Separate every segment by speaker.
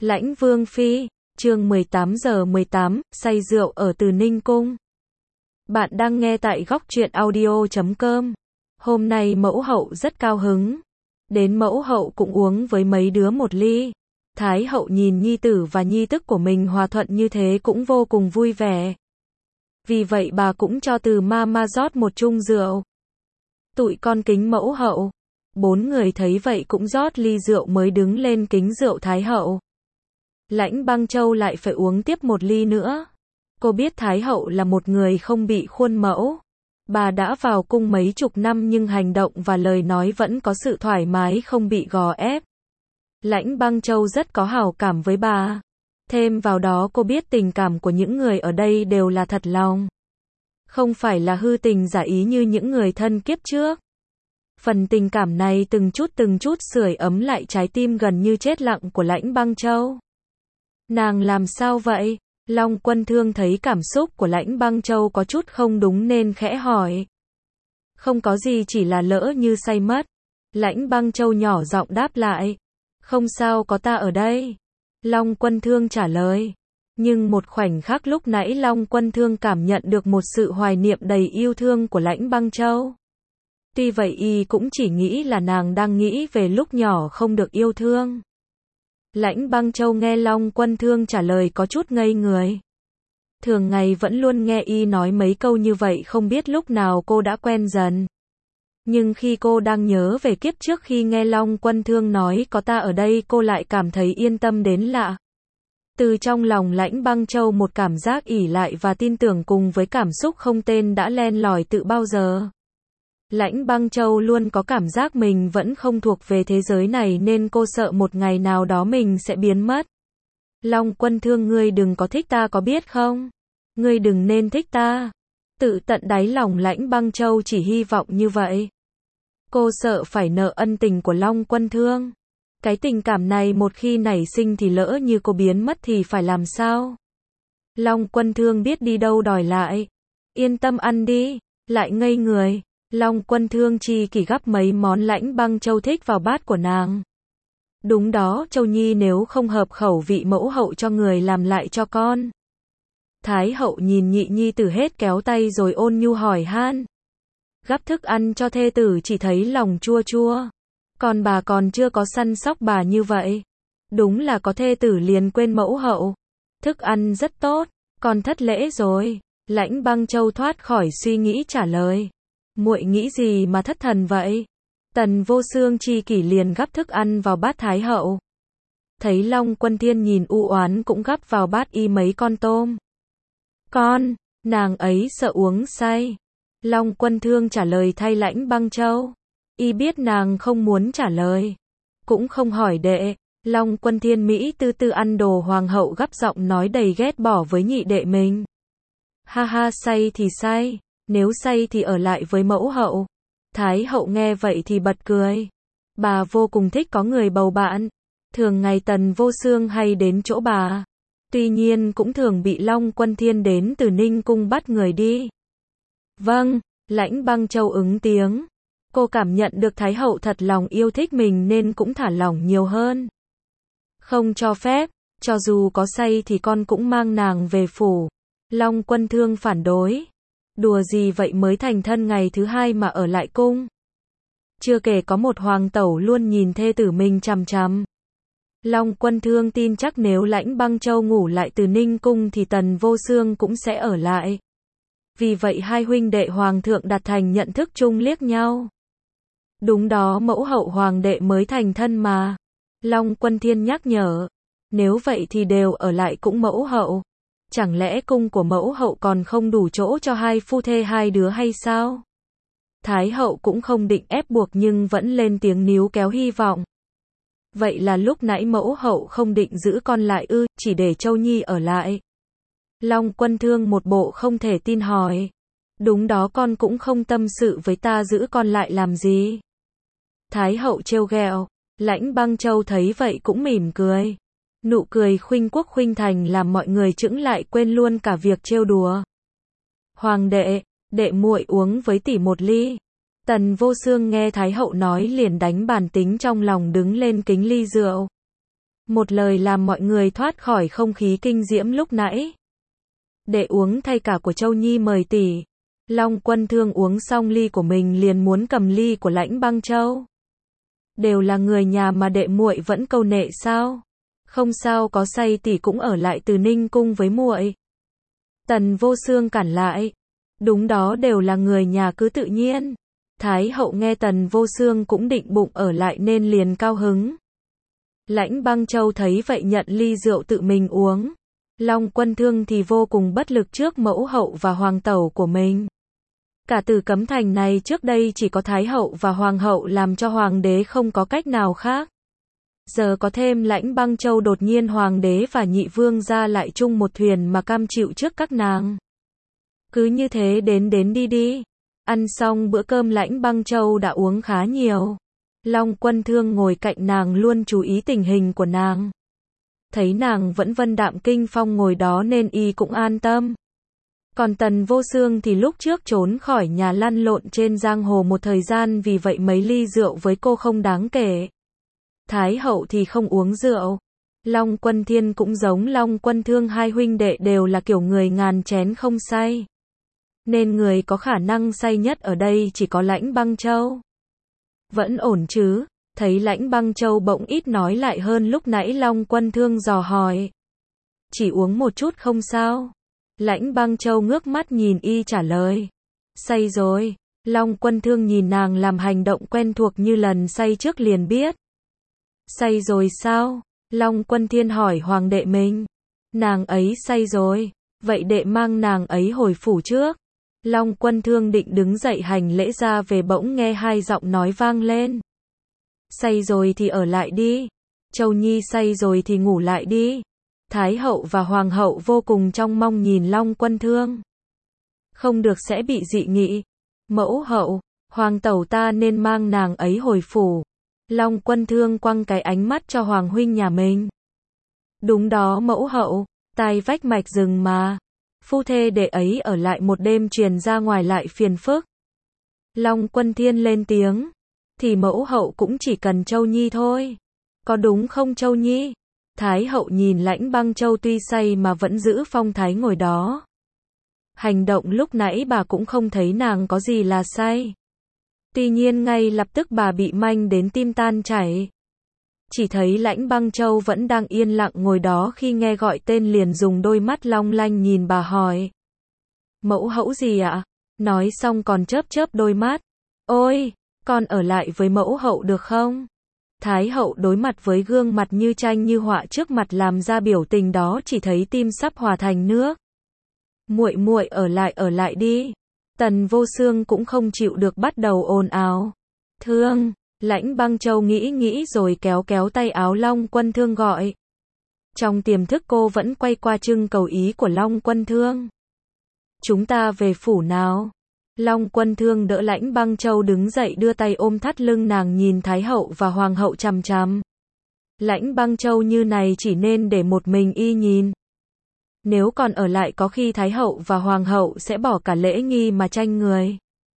Speaker 1: Lãnh Vương Phi, chương 18:18, say rượu ở Từ Ninh Cung. Bạn đang nghe tại góc truyện audio.com. Hôm nay mẫu hậu rất cao hứng. Đến mẫu hậu cũng uống với mấy đứa một ly. Thái hậu nhìn nhi tử và nhi tức của mình hòa thuận như thế cũng vô cùng vui vẻ. Vì vậy bà cũng cho Từ Mama rót một chung rượu. Tụi con kính mẫu hậu. 4 người thấy vậy cũng rót ly rượu mới đứng lên kính rượu Thái hậu. Lãnh Băng Châu lại phải uống tiếp một ly nữa. Cô biết Thái hậu là một người không bị khuôn mẫu. Bà đã vào cung mấy chục năm nhưng hành động và lời nói vẫn có sự thoải mái không bị gò ép. Lãnh Băng Châu rất có hảo cảm với bà. Thêm vào đó cô biết tình cảm của những người ở đây đều là thật lòng. Không phải là hư tình giả ý như những người thân kiếp trước. Phần tình cảm này từng chút sưởi ấm lại trái tim gần như chết lặng của Lãnh Băng Châu. Nàng làm sao vậy? Long Quân Thương thấy cảm xúc của Lãnh Băng Châu có chút không đúng nên khẽ hỏi. Không có gì, chỉ là lỡ như say mất. Lãnh Băng Châu nhỏ giọng đáp lại. Không sao, có ta ở đây. Long Quân Thương trả lời. Nhưng một khoảnh khắc lúc nãy Long Quân Thương cảm nhận được một sự hoài niệm đầy yêu thương của Lãnh Băng Châu. Tuy vậy y cũng chỉ nghĩ là nàng đang nghĩ về lúc nhỏ không được yêu thương. Lãnh Băng Châu nghe Long Quân Thương trả lời có chút ngây người. Thường ngày vẫn luôn nghe y nói mấy câu như vậy, không biết lúc nào cô đã quen dần. Nhưng khi cô đang nhớ về kiếp trước khi nghe Long Quân Thương nói có ta ở đây, cô lại cảm thấy yên tâm đến lạ. Từ trong lòng Lãnh Băng Châu một cảm giác ỷ lại và tin tưởng cùng với cảm xúc không tên đã len lỏi từ bao giờ. Lãnh Băng Châu luôn có cảm giác mình vẫn không thuộc về thế giới này nên cô sợ một ngày nào đó mình sẽ biến mất. Long Quân Thương, ngươi đừng có thích ta có biết không? Ngươi đừng nên thích ta. Tự tận đáy lòng Lãnh Băng Châu chỉ hy vọng như vậy. Cô sợ phải nợ ân tình của Long Quân Thương. Cái tình cảm này một khi nảy sinh thì lỡ như cô biến mất thì phải làm sao? Long Quân Thương biết đi đâu đòi lại. Yên tâm ăn đi. Lại ngây người. Long Quân Thương chi kỷ gắp mấy món Lãnh Băng Châu thích vào bát của nàng. Đúng đó, Châu Nhi, nếu không hợp khẩu vị mẫu hậu cho người làm lại cho con. Thái hậu nhìn nhị nhi tử hết kéo tay rồi ôn nhu hỏi han. Gắp thức ăn cho thê tử chỉ thấy lòng chua chua. Còn bà còn chưa có săn sóc bà như vậy. Đúng là có thê tử liền quên mẫu hậu. Thức ăn rất tốt, con thất lễ rồi. Lãnh Băng Châu thoát khỏi suy nghĩ trả lời. Muội nghĩ gì mà thất thần vậy? Tần Vô Xương chi kỷ liền gắp thức ăn vào bát Thái hậu. Thấy Long Quân Thiên nhìn u oán cũng gắp vào bát y mấy con tôm. Con, nàng ấy sợ uống say. Long Quân Thương trả lời thay Lãnh Băng Châu. Y biết nàng không muốn trả lời. Cũng không hỏi đệ. Long Quân Thiên Mỹ tư tư ăn đồ hoàng hậu, gắp giọng nói đầy ghét bỏ với nhị đệ mình. Ha ha, say thì say. Nếu say thì ở lại với mẫu hậu. Thái hậu nghe vậy thì bật cười. Bà vô cùng thích có người bầu bạn. Thường ngày Tần Vô Xương hay đến chỗ bà. Tuy nhiên cũng thường bị Long Quân Thiên đến Từ Ninh Cung bắt người đi. Vâng, Lãnh Băng Châu ứng tiếng. Cô cảm nhận được Thái hậu thật lòng yêu thích mình nên cũng thả lỏng nhiều hơn. Không cho phép, cho dù có say thì con cũng mang nàng về phủ. Long Quân Thương phản đối. Đùa gì vậy, mới thành thân ngày thứ 2 mà ở lại cung. Chưa kể có một hoàng tẩu luôn nhìn thê tử mình chằm chằm. Long Quân Thương tin chắc nếu Lãnh Băng Châu ngủ lại Từ Ninh Cung thì Tần Vô Xương cũng sẽ ở lại. Vì vậy hai huynh đệ hoàng thượng đạt thành nhận thức chung liếc nhau. Đúng đó, mẫu hậu hoàng đệ mới thành thân mà. Long Quân Thiên nhắc nhở. Nếu vậy thì đều ở lại cũng mẫu hậu. Chẳng lẽ cung của mẫu hậu còn không đủ chỗ cho hai phu thê hai đứa hay sao? Thái hậu cũng không định ép buộc nhưng vẫn lên tiếng níu kéo hy vọng. Vậy là lúc nãy mẫu hậu không định giữ con lại ư, chỉ để Châu Nhi ở lại? Long Quân Thương một bộ không thể tin hỏi. Đúng đó, con cũng không tâm sự với ta, giữ con lại làm gì? Thái hậu trêu ghẹo. Lãnh Băng Châu thấy vậy cũng mỉm cười. Nụ cười khuynh quốc khuynh thành làm mọi người chững lại, quên luôn cả việc trêu đùa. Hoàng đệ, đệ muội uống với tỷ một ly. Tần Vô Xương nghe Thái hậu nói liền đánh bản tính trong lòng, đứng lên kính ly rượu. Một lời làm mọi người thoát khỏi không khí kinh diễm lúc nãy. Để uống thay cả của Châu Nhi mời tỷ. Long Quân Thương uống xong ly của mình liền muốn cầm ly của Lãnh Băng Châu. Đều là người nhà mà đệ muội vẫn câu nệ sao? Không sao, có say tỷ cũng ở lại Từ Ninh cung với muội. Tần Vô Xương cản lại. Đúng đó, đều là người nhà cứ tự nhiên. Thái hậu nghe Tần Vô Xương cũng định bụng ở lại nên liền cao hứng. Lãnh Băng Châu thấy vậy nhận ly rượu tự mình uống. Long Quân Thương thì vô cùng bất lực trước mẫu hậu và hoàng tẩu của mình. Cả Từ Cấm Thành này trước đây chỉ có Thái hậu và hoàng hậu làm cho hoàng đế không có cách nào khác. Giờ có thêm Lãnh Băng Châu, đột nhiên hoàng đế và nhị vương gia lại chung một thuyền mà cam chịu trước các nàng. Cứ như thế đến đi đi. Ăn xong bữa cơm Lãnh Băng Châu đã uống khá nhiều. Long Quân Thương ngồi cạnh nàng luôn chú ý tình hình của nàng. Thấy nàng vẫn vân đạm kinh phong ngồi đó nên y cũng an tâm. Còn Tần Vô Xương thì lúc trước trốn khỏi nhà lăn lộn trên giang hồ một thời gian, vì vậy mấy ly rượu với cô không đáng kể. Thái hậu thì không uống rượu. Long Quân Thiên cũng giống Long Quân Thương, hai huynh đệ đều là kiểu người ngàn chén không say. Nên người có khả năng say nhất ở đây chỉ có Lãnh Băng Châu. Vẫn ổn chứ? Thấy Lãnh Băng Châu bỗng ít nói lại hơn lúc nãy, Long Quân Thương dò hỏi. Chỉ uống một chút không sao? Lãnh Băng Châu ngước mắt nhìn y trả lời. Say rồi. Long Quân Thương nhìn nàng làm hành động quen thuộc như lần say trước liền biết. Say rồi sao? Long Quân Thiên hỏi hoàng đệ mình. Nàng ấy say rồi. Vậy đệ mang nàng ấy hồi phủ trước. Long Quân Thương định đứng dậy hành lễ ra về, bỗng nghe hai giọng nói vang lên. Say rồi thì ở lại đi. Châu Nhi say rồi thì ngủ lại đi. Thái hậu và hoàng hậu vô cùng trông mong nhìn Long Quân Thương. Không được sẽ bị dị nghị. Mẫu hậu, hoàng tẩu ta nên mang nàng ấy hồi phủ. Long Quân Thương quăng cái ánh mắt cho hoàng huynh nhà mình. Đúng đó mẫu hậu, tai vách mạch rừng mà. Phu thê đệ ấy ở lại một đêm truyền ra ngoài lại phiền phức. Long Quân Thiên lên tiếng. Thì mẫu hậu cũng chỉ cần Châu Nhi thôi. Có đúng không Châu Nhi? Thái hậu nhìn Lãnh Băng Châu tuy say mà vẫn giữ phong thái ngồi đó. Hành động lúc nãy bà cũng không thấy nàng có gì là say. Tuy nhiên ngay lập tức bà bị manh đến tim tan chảy. Chỉ thấy Lãnh Băng Châu vẫn đang yên lặng ngồi đó, khi nghe gọi tên liền dùng đôi mắt long lanh nhìn bà hỏi. Mẫu hậu gì ạ? Nói xong còn chớp chớp đôi mắt. Ôi, con ở lại với mẫu hậu được không? Thái hậu đối mặt với gương mặt như tranh như họa trước mặt làm ra biểu tình đó, chỉ thấy tim sắp hòa thành nước. Muội muội ở lại đi. Tần Vô Xương cũng không chịu được bắt đầu ồn ào. Thương, Lãnh Băng Châu nghĩ rồi kéo tay áo Long Quân Thương gọi. Trong tiềm thức cô vẫn quay qua trưng cầu ý của Long Quân Thương. Chúng ta về phủ nào? Long Quân Thương đỡ Lãnh Băng Châu đứng dậy, đưa tay ôm thắt lưng nàng, nhìn Thái hậu và hoàng hậu chằm chằm. Lãnh Băng Châu như này chỉ nên để một mình y nhìn. Nếu còn ở lại có khi Thái hậu và hoàng hậu sẽ bỏ cả lễ nghi mà tranh người.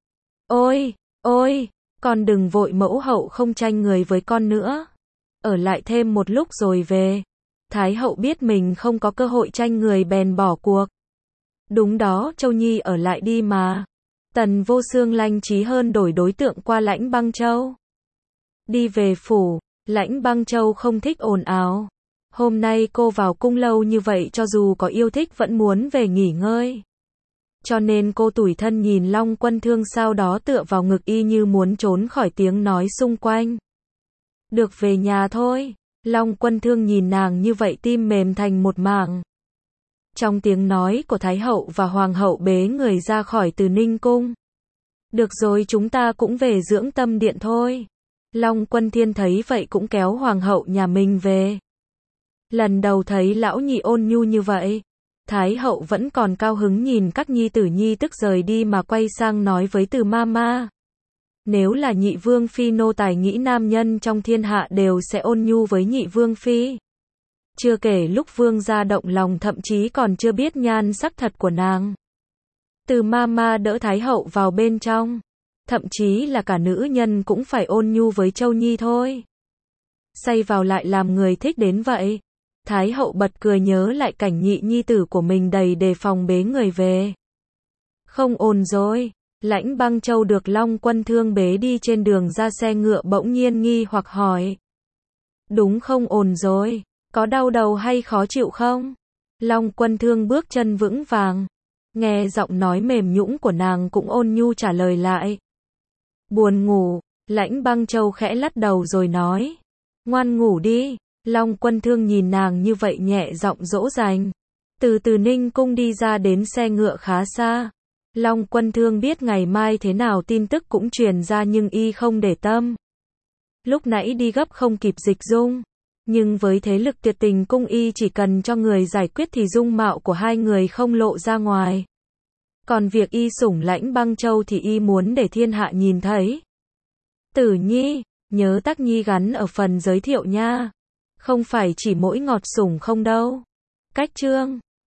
Speaker 1: Ôi, con đừng vội, mẫu hậu không tranh người với con nữa. Ở lại thêm một lúc rồi về. Thái hậu biết mình không có cơ hội tranh người bèn bỏ cuộc. Đúng đó, Châu Nhi ở lại đi mà. Tần Vô Xương lanh trí hơn đổi đối tượng qua Lãnh Băng Châu. Đi về phủ, Lãnh Băng Châu không thích ồn ào. Hôm nay cô vào cung lâu như vậy, cho dù có yêu thích vẫn muốn về nghỉ ngơi. Cho nên cô tủi thân nhìn Long Quân Thương, sau đó tựa vào ngực y như muốn trốn khỏi tiếng nói xung quanh. Được về nhà thôi. Long Quân Thương nhìn nàng như vậy tim mềm thành một mảng. Trong tiếng nói của Thái hậu và hoàng hậu bế người ra khỏi Từ Ninh cung. Được rồi, chúng ta cũng về dưỡng tâm điện thôi. Long Quân Thiên thấy vậy cũng kéo hoàng hậu nhà mình về. Lần đầu thấy lão nhị ôn nhu như vậy. Thái hậu vẫn còn cao hứng nhìn các nhi tử nhi tức rời đi mà quay sang nói với Từ Mama. Nếu là nhị vương phi, nô tài nghĩ nam nhân trong thiên hạ đều sẽ ôn nhu với nhị vương phi. Chưa kể lúc vương gia động lòng thậm chí còn chưa biết nhan sắc thật của nàng. Từ Mama đỡ Thái hậu vào bên trong. Thậm chí là cả nữ nhân cũng phải ôn nhu với Châu Nhi thôi. say vào lại làm người thích đến vậy. Thái hậu bật cười nhớ lại cảnh nhị nhi tử của mình đầy đề phòng bế người về. Không ổn rồi. Lãnh Băng Châu được Long Quân Thương bế đi trên đường ra xe ngựa bỗng nhiên nghi hoặc hỏi. Đúng không ổn rồi, có đau đầu hay khó chịu không? Long Quân Thương bước chân vững vàng. Nghe giọng nói mềm nhũn của nàng cũng ôn nhu trả lời lại. Buồn ngủ, Lãnh Băng Châu khẽ lắc đầu rồi nói. Ngoan ngủ đi. Long Quân Thương nhìn nàng như vậy nhẹ giọng dỗ dành. Từ Từ Ninh Cung đi ra đến xe ngựa khá xa. Long Quân Thương biết ngày mai thế nào tin tức cũng truyền ra nhưng y không để tâm. Lúc nãy đi gấp không kịp Dịch Dung. Nhưng với thế lực tuyệt tình cung y chỉ cần cho người giải quyết thì dung mạo của hai người không lộ ra ngoài. Còn việc y sủng Lãnh Băng Châu thì y muốn để thiên hạ nhìn thấy. Tử Nhi, nhớ Tắc Nhi gắn ở phần giới thiệu nha. Không phải chỉ mỗi ngọt sủng không đâu. Cách chương